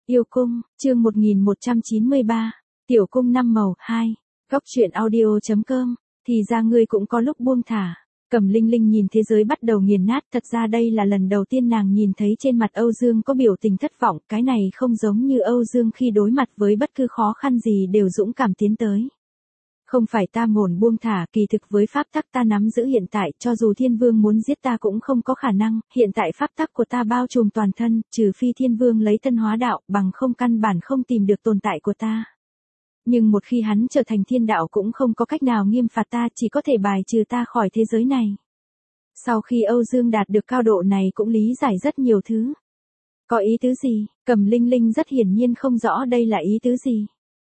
Yêu cung, chương 1193, Tiểu cung năm màu, 2, Góc truyện audio.com, thì ra ngươi cũng có lúc buông thả. Cẩm Linh Linh nhìn thế giới bắt đầu nghiền nát, thật ra đây là lần đầu tiên nàng nhìn thấy trên mặt Âu Dương có biểu tình thất vọng, cái này không giống như Âu Dương khi đối mặt với bất cứ khó khăn gì đều dũng cảm tiến tới. Không phải ta ngổn buông thả, kỳ thực với pháp tắc ta nắm giữ hiện tại, cho dù Thiên Vương muốn giết ta cũng không có khả năng, hiện tại pháp tắc của ta bao trùm toàn thân, trừ phi Thiên Vương lấy thân hóa đạo, bằng không căn bản không tìm được tồn tại của ta. Nhưng một khi hắn trở thành thiên đạo cũng không có cách nào nghiêm phạt ta, chỉ có thể bài trừ ta khỏi thế giới này. Sau khi Âu Dương đạt được cao độ này cũng lý giải rất nhiều thứ. Có ý tứ gì? Cẩm Linh Linh rất hiển nhiên không rõ đây là ý tứ gì.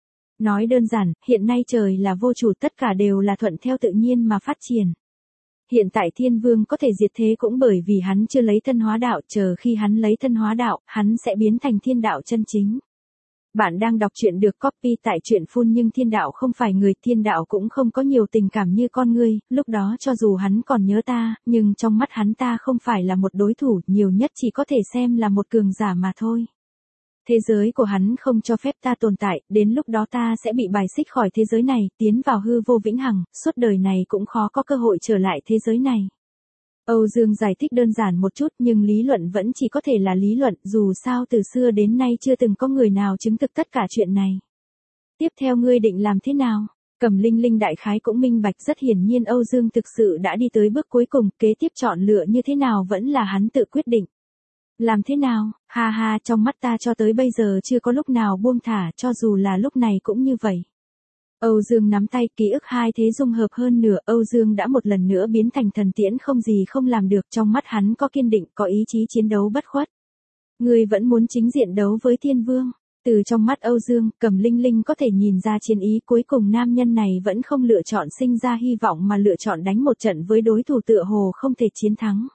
Nói đơn giản, hiện nay trời là vô chủ, tất cả đều là thuận theo tự nhiên mà phát triển. Hiện tại Thiên Vương có thể diệt thế cũng bởi vì hắn chưa lấy thân hóa đạo, chờ khi hắn lấy thân hóa đạo, hắn sẽ biến thành thiên đạo chân chính. Bạn đang đọc truyện được copy tại truyện Phun, nhưng thiên đạo không phải người, thiên đạo cũng không có nhiều tình cảm như con ngươi, lúc đó cho dù hắn còn nhớ ta, nhưng trong mắt hắn ta không phải là một đối thủ, nhiều nhất chỉ có thể xem là một cường giả mà thôi. Thế giới của hắn không cho phép ta tồn tại, đến lúc đó ta sẽ bị bài xích khỏi thế giới này, tiến vào hư vô vĩnh hằng, suốt đời này cũng khó có cơ hội trở lại thế giới này. Âu Dương giải thích đơn giản một chút, nhưng lý luận vẫn chỉ có thể là lý luận, dù sao từ xưa đến nay chưa từng có người nào chứng thực tất cả chuyện này. Tiếp theo ngươi định làm thế nào? Cẩm Linh Linh đại khái cũng minh bạch, rất hiển nhiên Âu Dương thực sự đã đi tới bước cuối cùng, kế tiếp chọn lựa như thế nào vẫn là hắn tự quyết định. Làm thế nào? Ha ha, trong mắt ta cho tới bây giờ chưa có lúc nào buông thả, cho dù là lúc này cũng như vậy. Âu Dương nắm tay, ký ức hai thế dung hợp hơn nửa, Âu Dương đã một lần nữa biến thành thần tiễn, không gì không làm được, trong mắt hắn có kiên định, có ý chí chiến đấu bất khuất. Ngươi vẫn muốn chính diện đấu với Thiên Vương? Từ trong mắt Âu Dương, Cẩm Linh Linh có thể nhìn ra chiến ý, cuối cùng nam nhân này vẫn không lựa chọn sinh ra hy vọng mà lựa chọn đánh một trận với đối thủ tựa hồ không thể chiến thắng.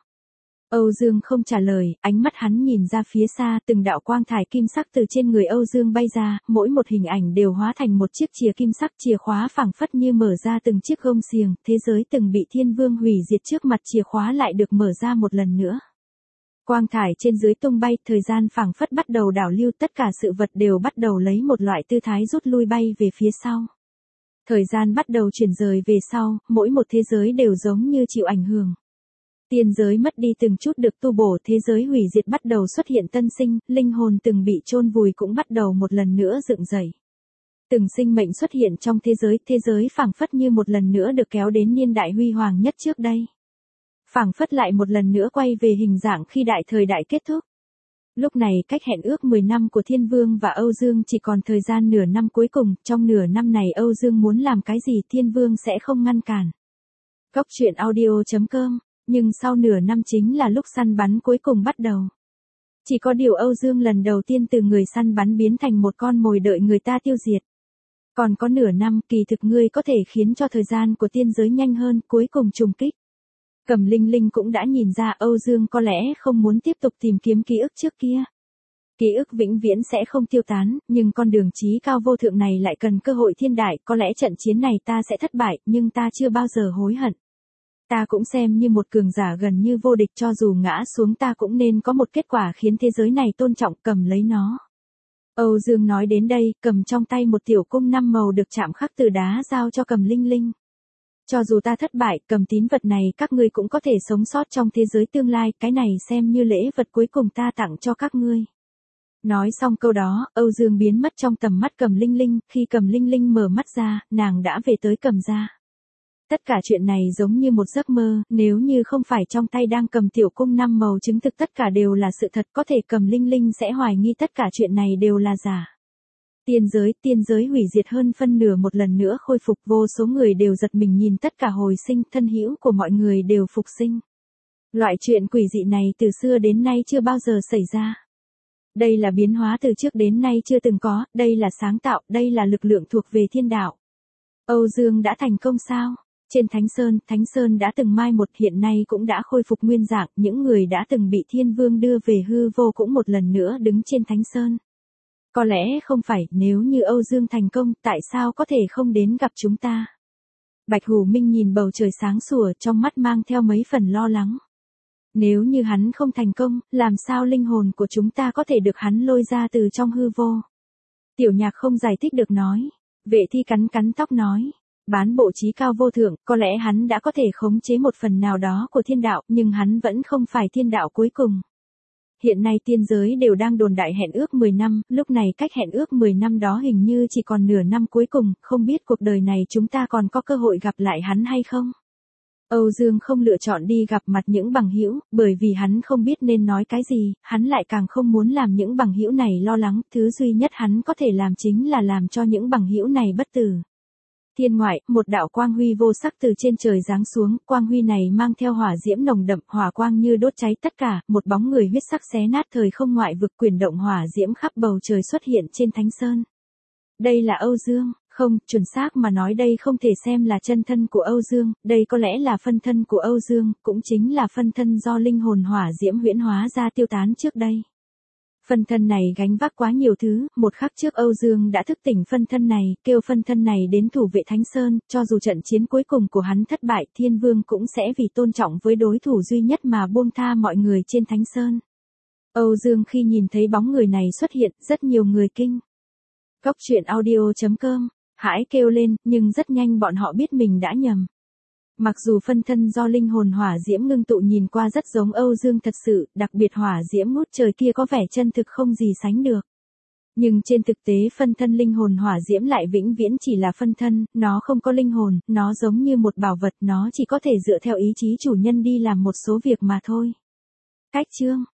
Âu Dương không trả lời, ánh mắt hắn nhìn ra phía xa, từng đạo quang thải kim sắc từ trên người Âu Dương bay ra, mỗi một hình ảnh đều hóa thành một chiếc chìa kim sắc, chìa khóa phảng phất như mở ra từng chiếc gông xiềng, thế giới từng bị Thiên Vương hủy diệt trước mặt chìa khóa lại được mở ra một lần nữa. Quang thải trên dưới tung bay, thời gian phảng phất bắt đầu đảo lưu, tất cả sự vật đều bắt đầu lấy một loại tư thái rút lui bay về phía sau. Thời gian bắt đầu chuyển rời về sau, mỗi một thế giới đều giống như chịu ảnh hưởng. Tiên giới mất đi từng chút được tu bổ, thế giới hủy diệt bắt đầu xuất hiện tân sinh, linh hồn từng bị chôn vùi cũng bắt đầu một lần nữa dựng dậy. Từng sinh mệnh xuất hiện trong thế giới phảng phất như một lần nữa được kéo đến niên đại huy hoàng nhất trước đây. Phảng phất lại một lần nữa quay về hình dạng khi đại thời đại kết thúc. Lúc này cách hẹn ước 10 năm của Thiên Vương và Âu Dương chỉ còn thời gian nửa năm cuối cùng, trong nửa năm này Âu Dương muốn làm cái gì Thiên Vương sẽ không ngăn cản. Góc truyện audio.com. Nhưng sau nửa năm chính là lúc săn bắn cuối cùng bắt đầu. Chỉ có điều Âu Dương lần đầu tiên từ người săn bắn biến thành một con mồi đợi người ta tiêu diệt. Còn có nửa năm, kỳ thực ngươi có thể khiến cho thời gian của tiên giới nhanh hơn, cuối cùng trùng kích. Cẩm Linh Linh cũng đã nhìn ra Âu Dương có lẽ không muốn tiếp tục tìm kiếm ký ức trước kia. Ký ức vĩnh viễn sẽ không tiêu tán, nhưng con đường chí cao vô thượng này lại cần cơ hội thiên đại, có lẽ trận chiến này ta sẽ thất bại, nhưng ta chưa bao giờ hối hận. Ta cũng xem như một cường giả gần như vô địch, cho dù ngã xuống ta cũng nên có một kết quả khiến thế giới này tôn trọng, cầm lấy nó. Âu Dương nói đến đây, cầm trong tay một tiểu cung 5 màu được chạm khắc từ đá giao cho Cẩm Linh Linh. Cho dù ta thất bại, cầm tín vật này các ngươi cũng có thể sống sót trong thế giới tương lai, cái này xem như lễ vật cuối cùng ta tặng cho các ngươi. Nói xong câu đó, Âu Dương biến mất trong tầm mắt Cẩm Linh Linh, khi Cẩm Linh Linh mở mắt ra, nàng đã về tới Cẩm gia. Tất cả chuyện này giống như một giấc mơ, nếu như không phải trong tay đang cầm tiểu cung 5 màu chứng thực tất cả đều là sự thật, có thể Cẩm Linh Linh sẽ hoài nghi tất cả chuyện này đều là giả. Tiên giới hủy diệt hơn phân nửa một lần nữa khôi phục, vô số người đều giật mình nhìn tất cả hồi sinh, thân hữu của mọi người đều phục sinh. Loại chuyện quỷ dị này từ xưa đến nay chưa bao giờ xảy ra. Đây là biến hóa từ trước đến nay chưa từng có, đây là sáng tạo, đây là lực lượng thuộc về thiên đạo. Âu Dương đã thành công sao? Trên Thánh Sơn đã từng mai một, hiện nay cũng đã khôi phục nguyên dạng, những người đã từng bị Thiên Vương đưa về hư vô cũng một lần nữa đứng trên Thánh Sơn. Có lẽ không phải, nếu như Âu Dương thành công, tại sao có thể không đến gặp chúng ta? Bạch Hủ Minh nhìn bầu trời sáng sủa, trong mắt mang theo mấy phần lo lắng. Nếu như hắn không thành công, làm sao linh hồn của chúng ta có thể được hắn lôi ra từ trong hư vô? Tiểu Nhạc không giải thích được nói. Vệ Thi cắn cắn tóc nói. Bán bộ trí cao vô thượng, có lẽ hắn đã có thể khống chế một phần nào đó của thiên đạo, nhưng hắn vẫn không phải thiên đạo cuối cùng. Hiện nay tiên giới đều đang đồn đại hẹn ước 10 năm, lúc này cách hẹn ước 10 năm đó hình như chỉ còn nửa năm cuối cùng, không biết cuộc đời này chúng ta còn có cơ hội gặp lại hắn hay không? Âu Dương không lựa chọn đi gặp mặt những bằng hữu, bởi vì hắn không biết nên nói cái gì, hắn lại càng không muốn làm những bằng hữu này lo lắng, thứ duy nhất hắn có thể làm chính là làm cho những bằng hữu này bất tử. Thiên ngoại, một đạo quang huy vô sắc từ trên trời giáng xuống, quang huy này mang theo hỏa diễm nồng đậm, hỏa quang như đốt cháy tất cả, một bóng người huyết sắc xé nát thời không ngoại vực, quyển động hỏa diễm khắp bầu trời xuất hiện trên Thánh Sơn. Đây là Âu Dương, không, chuẩn xác mà nói đây không thể xem là chân thân của Âu Dương, đây có lẽ là phân thân của Âu Dương, cũng chính là phân thân do linh hồn hỏa diễm huyễn hóa ra tiêu tán trước đây. Phân thân này gánh vác quá nhiều thứ, một khắc trước Âu Dương đã thức tỉnh phân thân này, kêu phân thân này đến thủ vệ Thánh Sơn, cho dù trận chiến cuối cùng của hắn thất bại, Thiên Vương cũng sẽ vì tôn trọng với đối thủ duy nhất mà buông tha mọi người trên Thánh Sơn. Âu Dương khi nhìn thấy bóng người này xuất hiện, rất nhiều người kinh. Góc truyện audio.com, hãi kêu lên, nhưng rất nhanh bọn họ biết mình đã nhầm. Mặc dù phân thân do linh hồn hỏa diễm ngưng tụ nhìn qua rất giống Âu Dương thật sự, đặc biệt hỏa diễm ngút trời kia có vẻ chân thực không gì sánh được. Nhưng trên thực tế phân thân linh hồn hỏa diễm lại vĩnh viễn chỉ là phân thân, nó không có linh hồn, nó giống như một bảo vật, nó chỉ có thể dựa theo ý chí chủ nhân đi làm một số việc mà thôi. Cách chương